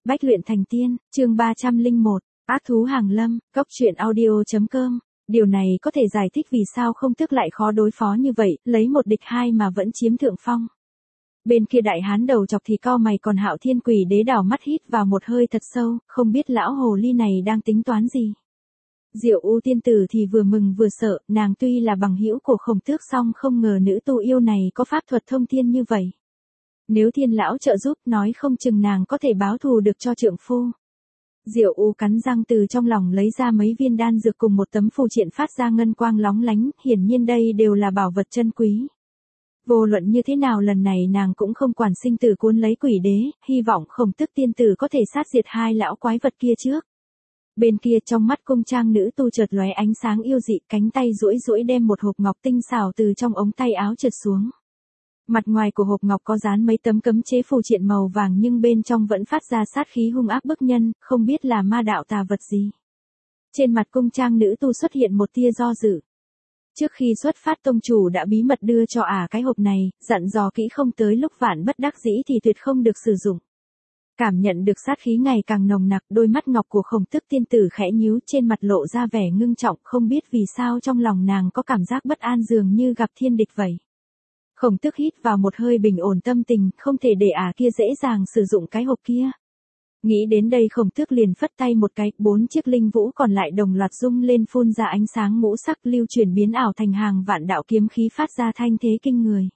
Bách luyện thành tiên, chương 301, ác thú hàng lâm, cốc truyện audio.com. Điều này có thể giải thích vì sao không tức lại khó đối phó như vậy, lấy một địch hai mà vẫn chiếm thượng phong. Bên kia đại hán đầu chọc thì cau mày, còn Hạo Thiên Quỷ Đế đảo mắt hít vào một hơi thật sâu, không biết lão hồ ly này đang tính toán gì. Diệu U tiên tử thì vừa mừng vừa sợ, nàng tuy là bằng hữu của Khổng Tước song không ngờ nữ tu yêu này có pháp thuật thông thiên như vậy. Nếu Thiên lão trợ giúp, nói không chừng nàng có thể báo thù được cho trượng phu. Diệu U cắn răng từ trong lòng lấy ra mấy viên đan dược cùng một tấm phù triện phát ra ngân quang lóng lánh, hiển nhiên đây đều là bảo vật chân quý. Vô luận như thế nào lần này nàng cũng không quản sinh tử cuốn lấy Quỷ Đế, hy vọng Khổng Tước tiên tử có thể sát diệt hai lão quái vật kia trước. Bên kia trong mắt cung trang nữ tu chợt lóe ánh sáng yêu dị, cánh tay duỗi duỗi đem một hộp ngọc tinh xảo từ trong ống tay áo trượt xuống. Mặt ngoài của hộp ngọc có dán mấy tấm cấm chế phù triện màu vàng nhưng bên trong vẫn phát ra sát khí hung ác bức nhân, không biết là ma đạo tà vật gì. Trên mặt cung trang nữ tu xuất hiện một tia do dự. Trước khi xuất phát tông chủ đã bí mật đưa cho cái hộp này, dặn dò kỹ không tới lúc vạn bất đắc dĩ thì tuyệt không được sử dụng. Cảm nhận được sát khí ngày càng nồng nặc, đôi mắt ngọc của Khổng Tước tiên tử khẽ nhíu, trên mặt lộ ra vẻ ngưng trọng, không biết vì sao trong lòng nàng có cảm giác bất an dường như gặp thiên địch vậy. Khổng Tước hít vào một hơi bình ổn tâm tình, không thể để kia dễ dàng sử dụng cái hộp kia. Nghĩ đến đây Khổng Tước liền phất tay một cái, 4 chiếc linh vũ còn lại đồng loạt rung lên phun ra ánh sáng ngũ sắc lưu chuyển biến ảo thành hàng vạn đạo kiếm khí phát ra thanh thế kinh người.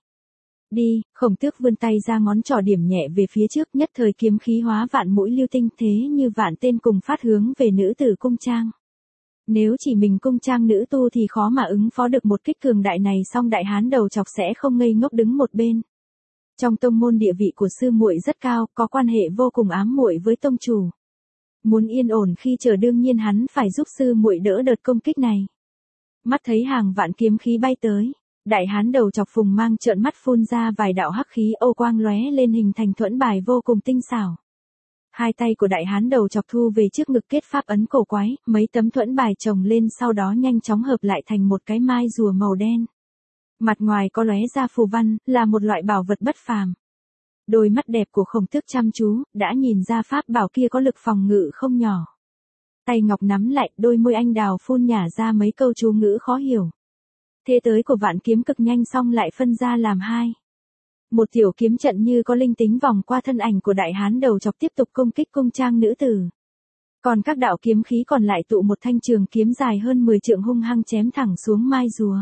Đi, Khổng Tước vươn tay ra ngón trỏ điểm nhẹ về phía trước, nhất thời kiếm khí hóa vạn mũi lưu tinh thế như vạn tên cùng phát hướng về nữ tử cung trang. Nếu chỉ mình cung trang nữ tu thì khó mà ứng phó được một kích cường đại này, song đại hán đầu chọc sẽ không ngây ngốc đứng một bên. Trong tông môn địa vị của sư muội rất cao, có quan hệ vô cùng ám muội với tông chủ. Muốn yên ổn khi chờ đương nhiên hắn phải giúp sư muội đỡ đợt công kích này. Mắt thấy hàng vạn kiếm khí bay tới, đại hán đầu chọc Phùng Mang trợn mắt phun ra vài đạo hắc khí ô quang lóe lên hình thành thuẫn bài vô cùng tinh xảo. Hai tay của đại hán đầu chọc thu về trước ngực kết pháp ấn cổ quái, mấy tấm thuẫn bài chồng lên sau đó nhanh chóng hợp lại thành một cái mai rùa màu đen. Mặt ngoài có lóe ra phù văn, là một loại bảo vật bất phàm. Đôi mắt đẹp của Khổng Tước chăm chú, đã nhìn ra pháp bảo kia có lực phòng ngự không nhỏ. Tay ngọc nắm lại, đôi môi anh đào phun nhả ra mấy câu chú ngữ khó hiểu. Thế tới của vạn kiếm cực nhanh xong lại phân ra làm hai. Một tiểu kiếm trận như có linh tính vòng qua thân ảnh của đại hán đầu chọc tiếp tục công kích cung trang nữ tử. Còn các đạo kiếm khí còn lại tụ một thanh trường kiếm dài hơn 10 trượng hung hăng chém thẳng xuống mai rùa.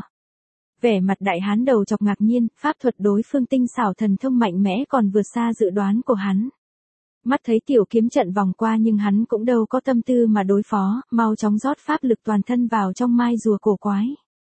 Vẻ mặt đại hán đầu chọc ngạc nhiên, pháp thuật đối phương tinh xảo thần thông mạnh mẽ còn vượt xa dự đoán của hắn. Mắt thấy tiểu kiếm trận vòng qua nhưng hắn cũng đâu có tâm tư mà đối phó, mau chóng rót pháp lực toàn thân vào trong mai rùa cổ quái.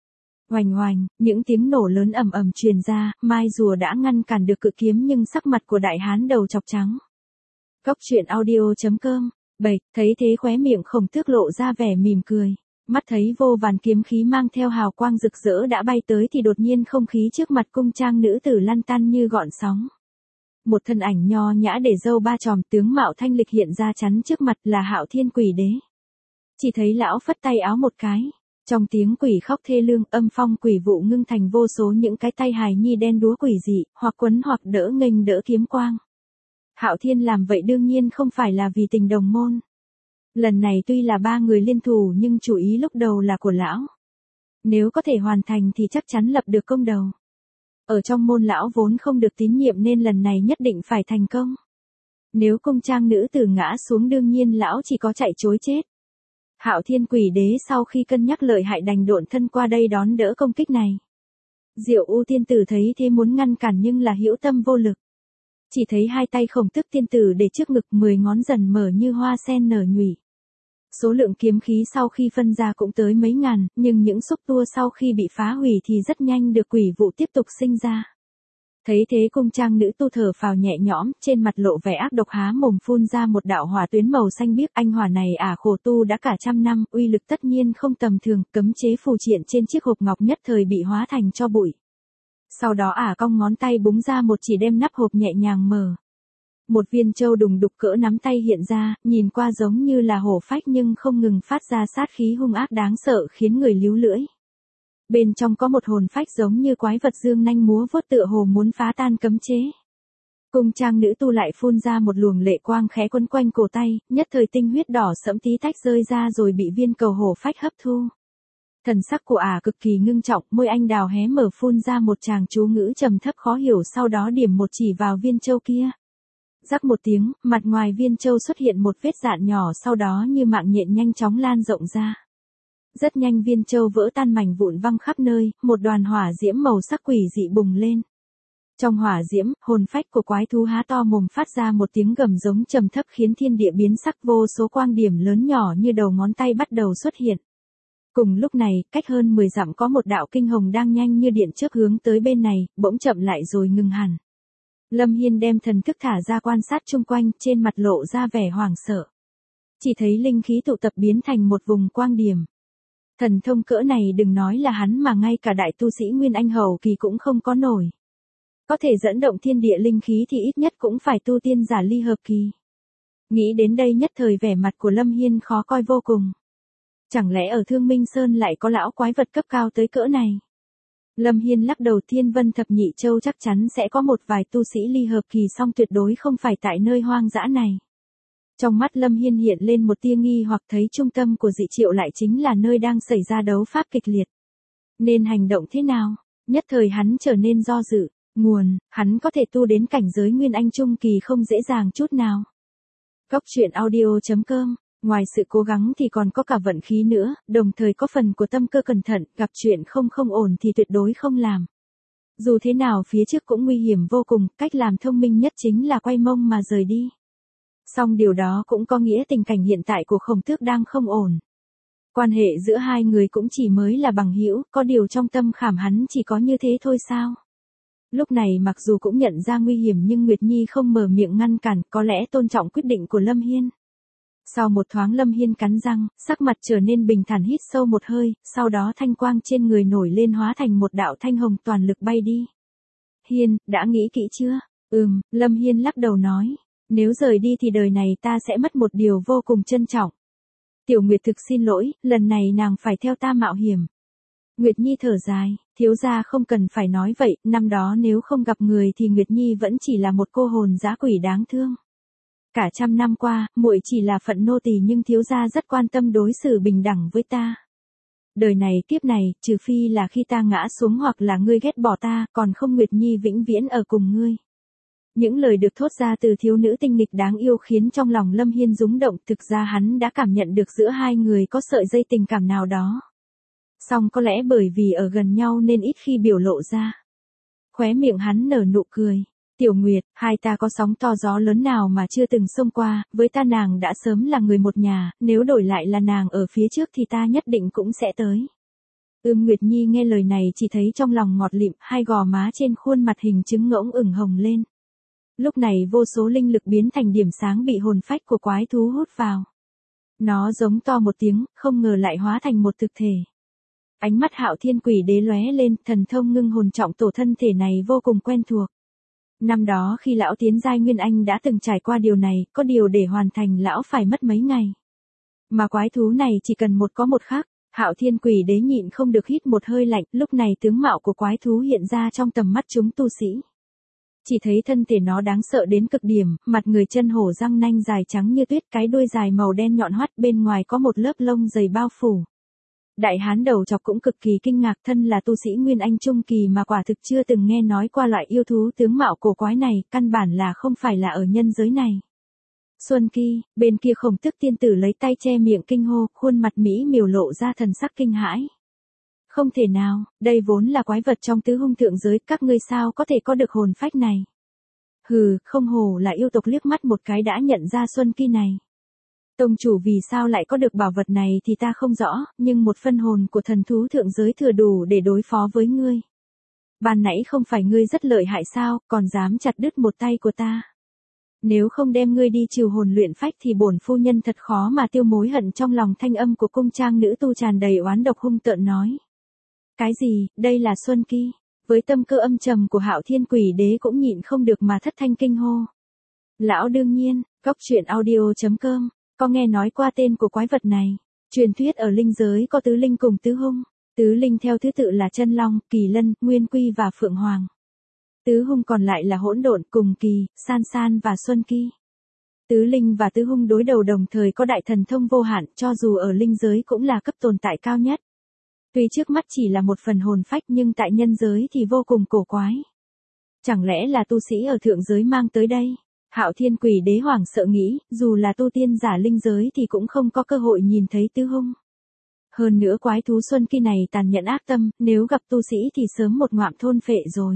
Oành oành, những tiếng nổ lớn ầm ầm truyền ra, mai rùa đã ngăn cản được cự kiếm nhưng sắc mặt của đại hán đầu chọc trắng. Cốc truyện audio.com. Thấy thế khóe miệng Khổng Tước lộ ra vẻ mỉm cười. Mắt thấy vô vàn kiếm khí mang theo hào quang rực rỡ đã bay tới thì đột nhiên không khí trước mặt cung trang nữ tử lăn tăn như gọn sóng. Một thân ảnh nho nhã để râu ba chòm, tướng mạo thanh lịch hiện ra chắn trước mặt, là Hạo Thiên Quỷ Đế. Chỉ thấy lão phất tay áo một cái. Trong tiếng quỷ khóc thê lương, âm phong quỷ vụ ngưng thành vô số những cái tay hài nhi đen đúa quỷ dị, hoặc quấn hoặc đỡ nghênh đỡ kiếm quang. Hạo Thiên làm vậy đương nhiên không phải là vì tình đồng môn. Lần này tuy là 3 người liên thủ nhưng chủ ý lúc đầu là của lão. Nếu có thể hoàn thành thì chắc chắn lập được công đầu. Ở trong môn lão vốn không được tín nhiệm nên lần này nhất định phải thành công. Nếu cung trang nữ tử ngã xuống đương nhiên lão chỉ có chạy trối chết. Hạo Thiên Quỷ Đế sau khi cân nhắc lợi hại đành độn thân qua đây đón đỡ công kích này. Diệu U tiên tử thấy thế muốn ngăn cản nhưng là hữu tâm vô lực. Chỉ thấy hai tay Khổng Tước tiên tử để trước ngực, 10 ngón dần mở như hoa sen nở nhụy. Số lượng kiếm khí sau khi phân ra cũng tới mấy ngàn, nhưng những xúc tua sau khi bị phá hủy thì rất nhanh được quỷ vụ tiếp tục sinh ra. Thấy thế cung trang nữ tu thở phào nhẹ nhõm, trên mặt lộ vẻ ác độc há mồm phun ra một đạo hỏa tuyến màu xanh biếc. Anh hỏa này khổ tu đã cả trăm năm, uy lực tất nhiên không tầm thường, cấm chế phù triện trên chiếc hộp ngọc nhất thời bị hóa thành tro bụi. Sau đó cong ngón tay búng ra một chỉ đem nắp hộp nhẹ nhàng mở. Một viên châu đùng đục cỡ nắm tay hiện ra, nhìn qua giống như là hổ phách nhưng không ngừng phát ra sát khí hung ác đáng sợ khiến người líu lưỡi. Bên trong có một hồn phách giống như quái vật dương nanh múa vuốt tựa hồ muốn phá tan cấm chế. Cung trang nữ tu lại phun ra một luồng lệ quang khẽ quấn quanh cổ tay, nhất thời tinh huyết đỏ sẫm tí tách rơi ra rồi bị viên cầu hổ phách hấp thu. Thần sắc của ả cực kỳ ngưng trọng, môi anh đào hé mở phun ra một tràng chú ngữ trầm thấp khó hiểu, sau đó điểm một chỉ vào viên châu kia. Rắc một tiếng, mặt ngoài viên châu xuất hiện một vết dạn nhỏ, sau đó như mạng nhện nhanh chóng lan rộng ra. Rất nhanh viên châu vỡ tan mảnh vụn văng khắp nơi, một đoàn hỏa diễm màu sắc quỷ dị bùng lên. Trong hỏa diễm, hồn phách của quái thú há to mồm phát ra một tiếng gầm giống trầm thấp khiến thiên địa biến sắc, vô số quang điểm lớn nhỏ như đầu ngón tay bắt đầu xuất hiện. Cùng lúc này, cách hơn 10 dặm có một đạo kinh hồng đang nhanh như điện chớp hướng tới bên này, bỗng chậm lại rồi ngừng hẳn. Lâm Hiên đem thần thức thả ra quan sát chung quanh, trên mặt lộ ra vẻ hoảng sợ. Chỉ thấy linh khí tụ tập biến thành một vùng quang điểm. Thần thông cỡ này đừng nói là hắn mà ngay cả đại tu sĩ Nguyên Anh hậu kỳ cũng không có nổi. Có thể dẫn động thiên địa linh khí thì ít nhất cũng phải tu tiên giả ly hợp kỳ. Nghĩ đến đây nhất thời vẻ mặt của Lâm Hiên khó coi vô cùng. Chẳng lẽ ở Thương Minh Sơn lại có lão quái vật cấp cao tới cỡ này? Lâm Hiên lắc đầu, Thiên Vân Thập Nhị Châu chắc chắn sẽ có một vài tu sĩ ly hợp kỳ, song tuyệt đối không phải tại nơi hoang dã này. Trong mắt Lâm Hiên hiện lên một tia nghi hoặc, thấy trung tâm của dị triệu lại chính là nơi đang xảy ra đấu pháp kịch liệt. Nên hành động thế nào? Nhất thời hắn trở nên do dự. Nguồn, hắn có thể tu đến cảnh giới Nguyên Anh Trung Kỳ không dễ dàng chút nào. Cốc truyện audio.com, ngoài sự cố gắng thì còn có cả vận khí nữa, đồng thời có phần của tâm cơ cẩn thận, gặp chuyện không ổn thì tuyệt đối không làm. Dù thế nào phía trước cũng nguy hiểm vô cùng, cách làm thông minh nhất chính là quay mông mà rời đi. Song điều đó cũng có nghĩa tình cảnh hiện tại của Khổng Tước đang không ổn. Quan hệ giữa hai người cũng chỉ mới là bằng hữu, có điều trong tâm khảm hắn chỉ có như thế thôi sao? Lúc này mặc dù cũng nhận ra nguy hiểm nhưng Nguyệt Nhi không mở miệng ngăn cản, có lẽ tôn trọng quyết định của Lâm Hiên. Sau một thoáng Lâm Hiên cắn răng, sắc mặt trở nên bình thản, hít sâu một hơi, sau đó thanh quang trên người nổi lên hóa thành một đạo thanh hồng toàn lực bay đi. Hiên, đã nghĩ kỹ chưa? Lâm Hiên lắc đầu nói, nếu rời đi thì đời này ta sẽ mất một điều vô cùng trân trọng. Tiểu Nguyệt thực xin lỗi, lần này nàng phải theo ta mạo hiểm. Nguyệt Nhi thở dài, thiếu gia không cần phải nói vậy, năm đó nếu không gặp người thì Nguyệt Nhi vẫn chỉ là một cô hồn dã quỷ đáng thương. Cả trăm năm qua, muội chỉ là phận nô tỳ nhưng thiếu gia rất quan tâm đối xử bình đẳng với ta. Đời này kiếp này, trừ phi là khi ta ngã xuống hoặc là ngươi ghét bỏ ta, còn không Nguyệt Nhi vĩnh viễn ở cùng ngươi. Những lời được thốt ra từ thiếu nữ tinh nghịch đáng yêu khiến trong lòng Lâm Hiên rúng động, thực ra hắn đã cảm nhận được giữa hai người có sợi dây tình cảm nào đó. Song có lẽ bởi vì ở gần nhau nên ít khi biểu lộ ra. Khóe miệng hắn nở nụ cười. Tiểu Nguyệt, hai ta có sóng to gió lớn nào mà chưa từng xông qua, với ta nàng đã sớm là người một nhà, nếu đổi lại là nàng ở phía trước thì ta nhất định cũng sẽ tới. Nguyệt Nhi nghe lời này chỉ thấy trong lòng ngọt lịm, hai gò má trên khuôn mặt hình trứng ngỗng ửng hồng lên. Lúc này vô số linh lực biến thành điểm sáng bị hồn phách của quái thú hút vào. Nó giống to một tiếng, không ngờ lại hóa thành một thực thể. Ánh mắt Hạo Thiên Quỷ Đế lóe lên, thần thông ngưng hồn trọng tổ thân thể này vô cùng quen thuộc. Năm đó khi lão tiến giai Nguyên Anh đã từng trải qua điều này, có điều để hoàn thành lão phải mất mấy ngày. Mà quái thú này chỉ cần một có một khác, Hạo Thiên Quỷ Đế nhịn không được hít một hơi lạnh, lúc này tướng mạo của quái thú hiện ra trong tầm mắt chúng tu sĩ. Chỉ thấy thân thể nó đáng sợ đến cực điểm, mặt người chân hổ răng nanh dài trắng như tuyết, cái đuôi dài màu đen nhọn hoắt, bên ngoài có một lớp lông dày bao phủ. Đại hán đầu chọc cũng cực kỳ kinh ngạc, thân là tu sĩ Nguyên Anh Trung Kỳ mà quả thực chưa từng nghe nói qua loại yêu thú tướng mạo cổ quái này, căn bản là không phải là ở nhân giới này. Xuân Kỳ, bên kia Khổng Tước tiên tử lấy tay che miệng kinh hô, khuôn mặt mỹ miều lộ ra thần sắc kinh hãi. Không thể nào, đây vốn là quái vật trong tứ hung thượng giới, các ngươi sao có thể có được hồn phách này? Hừ, không hổ là yêu tộc, liếc mắt một cái đã nhận ra Xuân Kỳ này. Tông chủ vì sao lại có được bảo vật này thì ta không rõ, nhưng một phân hồn của thần thú thượng giới thừa đủ để đối phó với ngươi. Ban nãy không phải ngươi rất lợi hại sao, còn dám chặt đứt một tay của ta. Nếu không đem ngươi đi trừ hồn luyện phách thì bổn phu nhân thật khó mà tiêu mối hận trong lòng. Thanh âm của cung trang nữ tu tràn đầy oán độc hung tợn nói. Cái gì, đây là Xuân Kỳ? Với tâm cơ âm trầm của Hạo Thiên Quỷ Đế cũng nhịn không được mà thất thanh kinh hô. Lão đương nhiên, Cốc truyện audio.com, có nghe nói qua tên của quái vật này. Truyền thuyết ở linh giới có tứ linh cùng tứ hung. Tứ linh theo thứ tự là Chân Long, Kỳ Lân, Nguyên Quy và Phượng Hoàng. Tứ hung còn lại là hỗn độn, cùng kỳ, san san và xuân kỳ. Tứ linh và tứ hung đối đầu đồng thời có đại thần thông vô hạn, cho dù ở linh giới cũng là cấp tồn tại cao nhất. Tuy trước mắt chỉ là một phần hồn phách nhưng tại nhân giới thì vô cùng cổ quái. Chẳng lẽ là tu sĩ ở thượng giới mang tới đây? Hạo Thiên Quỷ Đế hoảng sợ nghĩ, dù là tu tiên giả linh giới thì cũng không có cơ hội nhìn thấy tứ hung. Hơn nữa quái thú xuân kỳ này tàn nhẫn ác tâm, nếu gặp tu sĩ thì sớm một ngoạm thôn phệ rồi.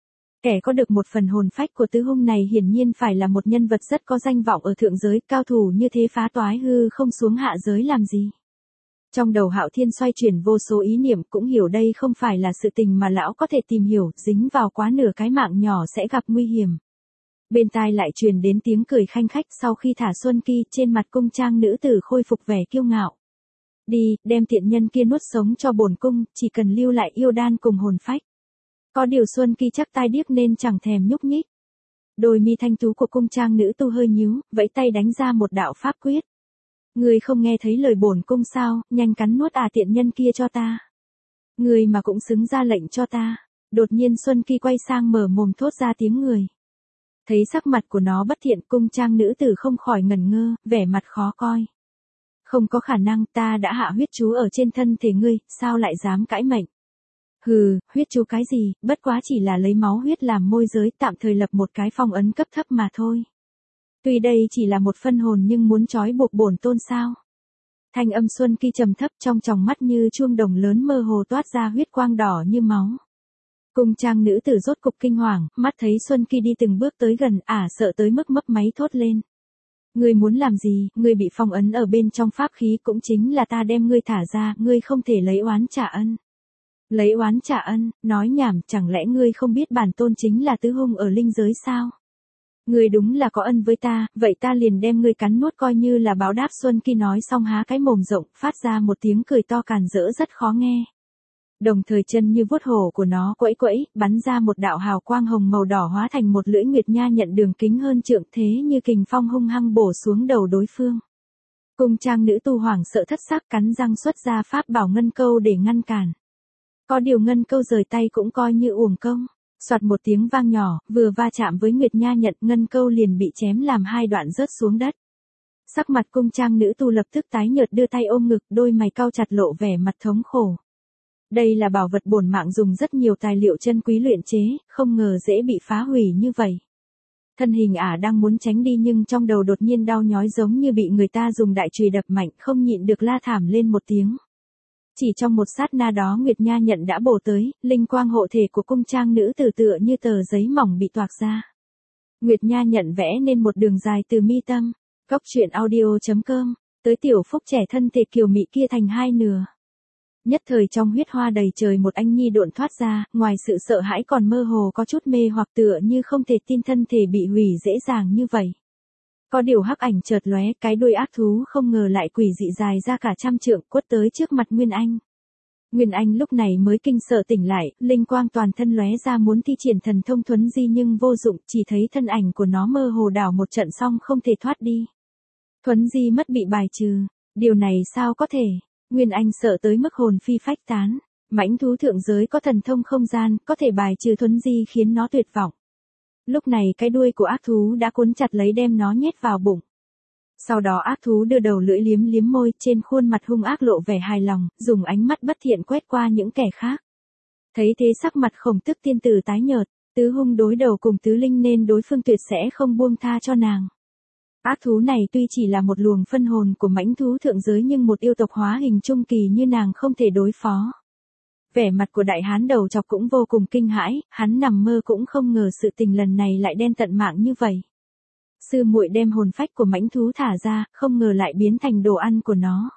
Kẻ có được một phần hồn phách của tứ hung này hiển nhiên phải là một nhân vật rất có danh vọng ở thượng giới, cao thủ như thế phá toái hư không xuống hạ giới làm gì. Trong đầu Hạo Thiên xoay chuyển vô số ý niệm, cũng hiểu đây không phải là sự tình mà lão có thể tìm hiểu, dính vào quá nửa cái mạng nhỏ sẽ gặp nguy hiểm. Bên tai lại truyền đến tiếng cười khanh khách, sau khi thả xuân kỳ, trên mặt cung trang nữ tử khôi phục vẻ kiêu ngạo. Đi, đem tiện nhân kia nuốt sống cho bổn cung, chỉ cần lưu lại yêu đan cùng hồn phách. Có điều xuân kỳ chắc tai điếc nên chẳng thèm nhúc nhích. Đôi mi thanh tú của cung trang nữ tu hơi nhíu, vẫy tay đánh ra một đạo pháp quyết. Ngươi không nghe thấy lời bổn cung sao, nhanh cắn nuốt tiện nhân kia cho ta. Ngươi mà cũng xứng ra lệnh cho ta. Đột nhiên Xuân Kỳ quay sang mở mồm thốt ra tiếng người. Thấy sắc mặt của nó bất thiện, cung trang nữ tử không khỏi ngẩn ngơ, vẻ mặt khó coi. Không có khả năng, ta đã hạ huyết chú ở trên thân thể ngươi, sao lại dám cãi mệnh? Hừ, huyết chú cái gì, bất quá chỉ là lấy máu huyết làm môi giới, tạm thời lập một cái phong ấn cấp thấp mà thôi. Tuy đây chỉ là một phân hồn nhưng muốn trói buộc bổn tôn sao? Thanh âm Xuân Kỳ trầm thấp, trong tròng mắt như chuông đồng lớn mơ hồ toát ra huyết quang đỏ như máu. Cung trang nữ tử rốt cục kinh hoàng, mắt thấy Xuân Kỳ đi từng bước tới gần, sợ tới mức mấp máy thốt lên. Ngươi muốn làm gì, ngươi bị phong ấn ở bên trong pháp khí, cũng chính là ta đem ngươi thả ra, ngươi không thể lấy oán trả ân. Lấy oán trả ân, nói nhảm, chẳng lẽ ngươi không biết bản tôn chính là tứ hung ở linh giới sao? Ngươi đúng là có ân với ta, vậy ta liền đem ngươi cắn nuốt coi như là báo đáp. Xuân Kỳ nói xong há cái mồm rộng, phát ra một tiếng cười to càn rỡ rất khó nghe. Đồng thời chân như vuốt hổ của nó quẫy quẫy, bắn ra một đạo hào quang hồng màu đỏ hóa thành một lưỡi nguyệt nha nhận đường kính hơn trượng, thế như kình phong hung hăng bổ xuống đầu đối phương. Cung trang nữ tu hoảng sợ thất sắc, cắn răng xuất ra pháp bảo ngân câu để ngăn cản. Có điều ngân câu rời tay cũng coi như uổng công. Soạt một tiếng vang nhỏ, vừa va chạm với nguyệt nha nhận, ngân câu liền bị chém làm hai đoạn rớt xuống đất. Sắc mặt cung trang nữ tu lập tức tái nhợt, đưa tay ôm ngực, đôi mày cau chặt lộ vẻ mặt thống khổ. Đây là bảo vật bổn mạng dùng rất nhiều tài liệu chân quý luyện chế, không ngờ dễ bị phá hủy như vậy. Thân hình đang muốn tránh đi nhưng trong đầu đột nhiên đau nhói giống như bị người ta dùng đại chùy đập mạnh, không nhịn được la thảm lên một tiếng. Chỉ trong một sát na đó nguyệt nha nhận đã bổ tới, linh quang hộ thể của cung trang nữ tử tựa như tờ giấy mỏng bị toạc ra. Nguyệt nha nhận vẽ nên một đường dài từ mi tâm, góc truyện audio.com, tới tiểu phúc trẻ thân thể kiều mị kia thành hai nửa. Nhất thời trong huyết hoa đầy trời một anh nhi độn thoát ra, ngoài sự sợ hãi còn mơ hồ có chút mê hoặc, tựa như không thể tin thân thể bị hủy dễ dàng như vậy. Có điều hắc ảnh chợt lóe, cái đuôi ác thú không ngờ lại quỷ dị dài ra cả trăm trượng, quất tới trước mặt Nguyên Anh. Nguyên Anh lúc này mới kinh sợ tỉnh lại, linh quang toàn thân lóe ra muốn thi triển thần thông thuấn di nhưng vô dụng, chỉ thấy thân ảnh của nó mơ hồ đảo một trận xong không thể thoát đi. Thuấn di mất bị bài trừ, điều này sao có thể? Nguyên Anh sợ tới mức hồn phi phách tán. Mãnh thú thượng giới có thần thông không gian, có thể bài trừ thuấn di khiến nó tuyệt vọng. Lúc này cái đuôi của ác thú đã cuốn chặt lấy đem nó nhét vào bụng. Sau đó ác thú đưa đầu lưỡi liếm liếm môi, trên khuôn mặt hung ác lộ vẻ hài lòng, dùng ánh mắt bất thiện quét qua những kẻ khác. Thấy thế sắc mặt Khổng Tức tiên tử tái nhợt, tứ hung đối đầu cùng tứ linh nên đối phương tuyệt sẽ không buông tha cho nàng. Ác thú này tuy chỉ là một luồng phân hồn của mãnh thú thượng giới nhưng một yêu tộc hóa hình trung kỳ như nàng không thể đối phó. Vẻ mặt của đại hán đầu chọc cũng vô cùng kinh hãi, hắn nằm mơ cũng không ngờ sự tình lần này lại đen tận mạng như vậy. Sư muội đem hồn phách của mãnh thú thả ra, không ngờ lại biến thành đồ ăn của nó.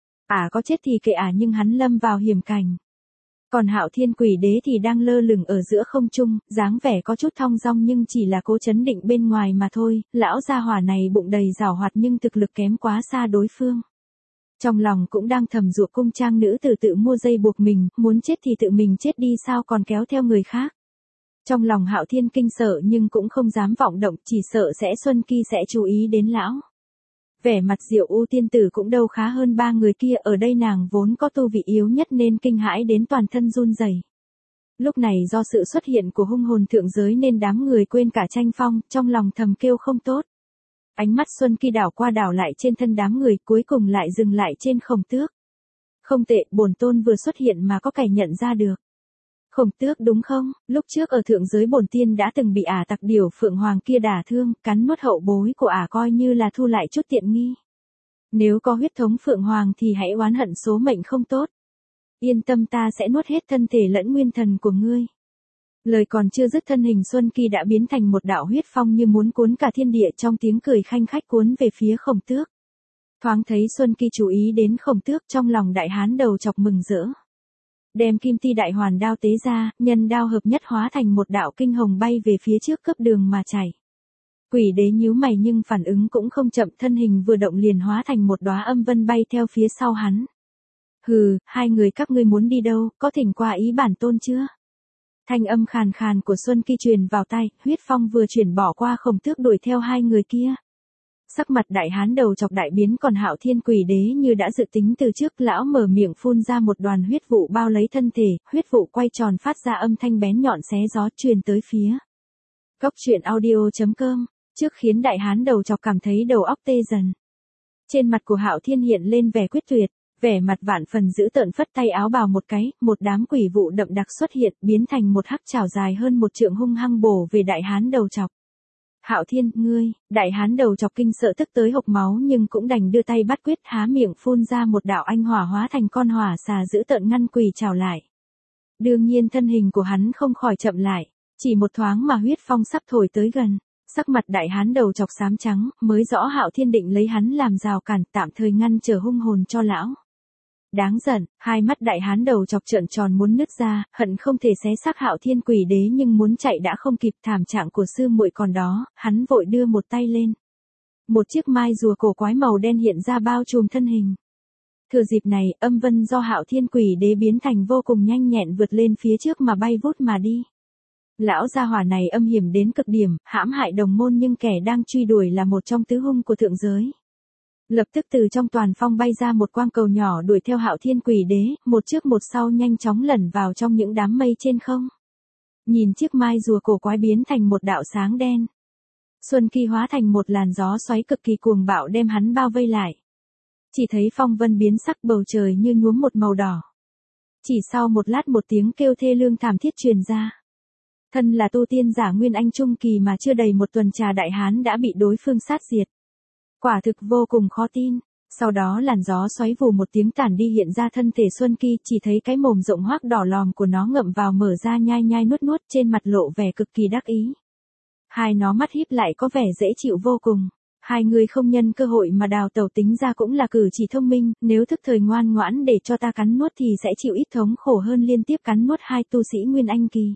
Có chết thì kệ nhưng hắn lâm vào hiểm cảnh. Còn Hạo Thiên Quỷ Đế thì đang lơ lửng ở giữa không trung, dáng vẻ có chút thong dong nhưng chỉ là cố chấn định bên ngoài mà thôi, lão gia hỏa này bụng đầy giảo hoạt nhưng thực lực kém quá xa đối phương. Trong lòng cũng đang thầm giục cung trang nữ tử tự mua dây buộc mình, muốn chết thì tự mình chết đi sao còn kéo theo người khác. Trong lòng Hạo Thiên kinh sợ nhưng cũng không dám vọng động, chỉ sợ sẽ Xuân Kỳ sẽ chú ý đến lão. Vẻ mặt Diệu U tiên tử cũng đâu khá hơn ba người kia, ở đây nàng vốn có tu vị yếu nhất nên kinh hãi đến toàn thân run rẩy. Lúc này do sự xuất hiện của hung hồn thượng giới nên đám người quên cả tranh phong, trong lòng thầm kêu không tốt. Ánh mắt Xuân Kỳ đảo qua đảo lại trên thân đám người, cuối cùng lại dừng lại trên Khổng Tước. Không tệ, bổn tôn vừa xuất hiện mà có kẻ nhận ra được. Khổng Tước đúng không? Lúc trước ở thượng giới bổn tiên đã từng bị tặc điểu Phượng Hoàng kia đả thương, cắn nuốt hậu bối của coi như là thu lại chút tiện nghi. Nếu có huyết thống Phượng Hoàng thì hãy oán hận số mệnh không tốt. Yên tâm, ta sẽ nuốt hết thân thể lẫn nguyên thần của ngươi. Lời còn chưa dứt, thân hình Xuân Kỳ đã biến thành một đạo huyết phong như muốn cuốn cả thiên địa, trong tiếng cười khanh khách cuốn về phía Khổng Tước. Thoáng thấy Xuân Kỳ chú ý đến Khổng Tước, trong lòng đại hán đầu chọc mừng rỡ. Đem kim ti đại hoàn đao tế ra, nhân đao hợp nhất hóa thành một đạo kinh hồng bay về phía trước cướp đường mà chảy. Quỷ đế nhíu mày nhưng phản ứng cũng không chậm, thân hình vừa động liền hóa thành một đóa âm vân bay theo phía sau hắn. Hừ, hai người các ngươi muốn đi đâu, có thỉnh qua ý bản tôn chưa? Thanh âm khàn khàn của Xuân Kỳ truyền vào tai, huyết phong vừa chuyển bỏ qua Khổng Tước đuổi theo hai người kia. Sắc mặt đại hán đầu chọc đại biến, còn Hạo Thiên quỷ đế như đã dự tính từ trước, lão mở miệng phun ra một đoàn huyết vụ bao lấy thân thể, huyết vụ quay tròn phát ra âm thanh bén nhọn xé gió truyền tới phía. Góc truyện audio.com, trước khiến đại hán đầu chọc cảm thấy đầu óc tê dần. Trên mặt của Hạo Thiên hiện lên vẻ quyết tuyệt, vẻ mặt vạn phần dữ tợn, phất tay áo bào một cái, một đám quỷ vụ đậm đặc xuất hiện, biến thành một hắc chảo dài hơn một trượng hung hăng bổ về đại hán đầu chọc. Hạo Thiên, ngươi, đại hán đầu chọc kinh sợ tức tới hộc máu nhưng cũng đành đưa tay bắt quyết, há miệng phun ra một đạo anh hỏa hóa thành con hỏa xà dữ tợn ngăn quỷ chảo lại. Đương nhiên thân hình của hắn không khỏi chậm lại, chỉ một thoáng mà huyết phong sắp thổi tới gần. Sắc mặt đại hán đầu chọc xám trắng, mới rõ Hạo Thiên định lấy hắn làm rào cản, tạm thời ngăn trở hung hồn cho lão. Đáng giận, hai mắt đại hán đầu chọc trợn tròn muốn nứt ra, hận không thể xé xác Hạo Thiên quỷ đế nhưng muốn chạy đã không kịp, thảm trạng của sư muội còn đó, hắn vội đưa một tay lên. Một chiếc mai rùa cổ quái màu đen hiện ra bao trùm thân hình. Thừa dịp này, âm vân do Hạo Thiên quỷ đế biến thành vô cùng nhanh nhẹn vượt lên phía trước mà bay vút mà đi. Lão gia hỏa này âm hiểm đến cực điểm, hãm hại đồng môn nhưng kẻ đang truy đuổi là một trong tứ hung của thượng giới. Lập tức từ trong toàn phong bay ra một quang cầu nhỏ đuổi theo Hạo Thiên quỷ đế, một trước một sau nhanh chóng lẩn vào trong những đám mây trên không. Nhìn chiếc mai rùa cổ quái biến thành một đạo sáng đen. Xuân Kỳ hóa thành một làn gió xoáy cực kỳ cuồng bạo đem hắn bao vây lại. Chỉ thấy phong vân biến sắc, bầu trời như nhuốm một màu đỏ. Chỉ sau một lát một tiếng kêu thê lương thảm thiết truyền ra. Thân là tu tiên giả Nguyên Anh Trung Kỳ mà chưa đầy một tuần trà đại hán đã bị đối phương sát diệt. Quả thực vô cùng khó tin. Sau đó làn gió xoáy vù một tiếng tản đi, hiện ra thân thể Xuân Kỳ, chỉ thấy cái mồm rộng hoác đỏ lòm của nó ngậm vào mở ra nhai nhai nuốt nuốt, trên mặt lộ vẻ cực kỳ đắc ý. Hai nó mắt híp lại có vẻ dễ chịu vô cùng. Hai người không nhân cơ hội mà đào tẩu tính ra cũng là cử chỉ thông minh, nếu thức thời ngoan ngoãn để cho ta cắn nuốt thì sẽ chịu ít thống khổ hơn liên tiếp cắn nuốt hai tu sĩ Nguyên Anh Kỳ.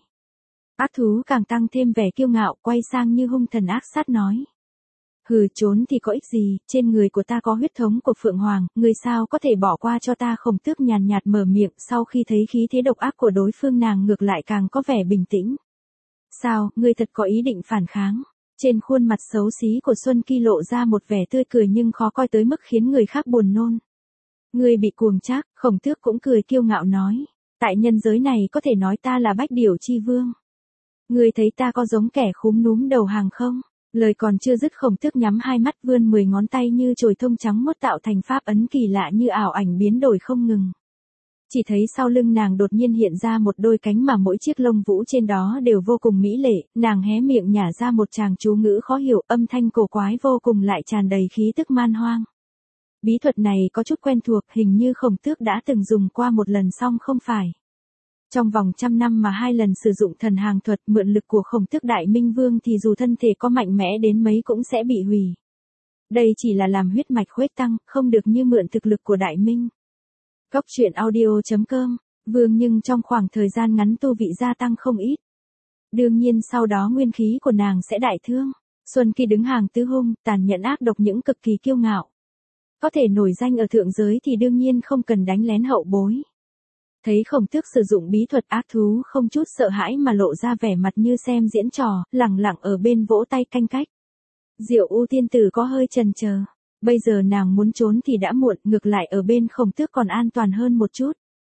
Ác thú càng tăng thêm vẻ kiêu ngạo, quay sang như hung thần ác sát nói. Hừ, trốn thì có ích gì, trên người của ta có huyết thống của Phượng Hoàng, người sao có thể bỏ qua cho ta? Khổng Tước nhàn nhạt mở miệng, sau khi thấy khí thế độc ác của đối phương nàng ngược lại càng có vẻ bình tĩnh. Sao, ngươi thật có ý định phản kháng? Trên khuôn mặt xấu xí của Xuân Kỳ lộ ra một vẻ tươi cười nhưng khó coi tới mức khiến người khác buồn nôn. Ngươi bị cuồng trác, Khổng Tước cũng cười kiêu ngạo nói. Tại nhân giới này có thể nói ta là Bách Điểu Chi Vương. Ngươi thấy ta có giống kẻ khúm núm đầu hàng không? Lời còn chưa dứt, Khổng Tước nhắm hai mắt vươn 10 ngón tay như chồi thông trắng muốt tạo thành pháp ấn kỳ lạ như ảo ảnh biến đổi không ngừng. Chỉ thấy sau lưng nàng đột nhiên hiện ra một đôi cánh mà mỗi chiếc lông vũ trên đó đều vô cùng mỹ lệ, nàng hé miệng nhả ra một tràng chú ngữ khó hiểu, âm thanh cổ quái vô cùng lại tràn đầy khí tức man hoang. Bí thuật này có chút quen thuộc, hình như Khổng Tước đã từng dùng qua một lần xong không phải. Trong vòng 100 năm mà 2 lần sử dụng thần hàng thuật, mượn lực của Khổng Tước Đại Minh Vương thì dù thân thể có mạnh mẽ đến mấy cũng sẽ bị hủy. Đây chỉ là làm huyết mạch khuếch tăng, không được như mượn thực lực của Đại Minh. Góc truyện audio.com, Vương nhưng trong khoảng thời gian ngắn tu vị gia tăng không ít. Đương nhiên sau đó nguyên khí của nàng sẽ đại thương. Xuân Kỳ đứng hàng tứ hung, tàn nhẫn ác độc những cực kỳ kiêu ngạo. Có thể nổi danh ở thượng giới thì đương nhiên không cần đánh lén hậu bối. Thấy Khổng Tước sử dụng bí thuật, ác thú không chút sợ hãi mà lộ ra vẻ mặt như xem diễn trò, lẳng lặng ở bên vỗ tay canh cách. Diệu U tiên tử có hơi chần chờ. Bây giờ nàng muốn trốn thì đã muộn, ngược lại ở bên Khổng Tước còn an toàn hơn một chút.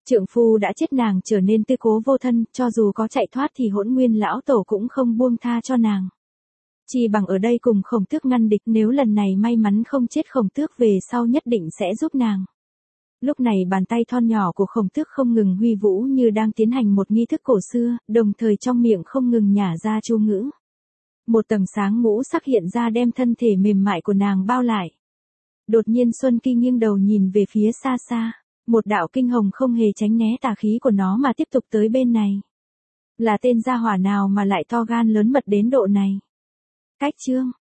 Trượng phu đã chết nàng trở nên tư cố vô thân, cho dù có chạy thoát thì Hỗn Nguyên lão tổ cũng không buông tha cho nàng. Chi bằng ở đây cùng Khổng Tước ngăn địch, nếu lần này may mắn không chết Khổng Tước về sau nhất định sẽ giúp nàng. Lúc này bàn tay thon nhỏ của Khổng Tước không ngừng huy vũ như đang tiến hành một nghi thức cổ xưa, đồng thời trong miệng không ngừng nhả ra chú ngữ. Một tầng sáng ngũ sắc hiện ra đem thân thể mềm mại của nàng bao lại. Đột nhiên Xuân Kỳ nghiêng đầu nhìn về phía xa xa, một đạo kinh hồng không hề tránh né tà khí của nó mà tiếp tục tới bên này. Là tên gia hỏa nào mà lại to gan lớn mật đến độ này? Cách chương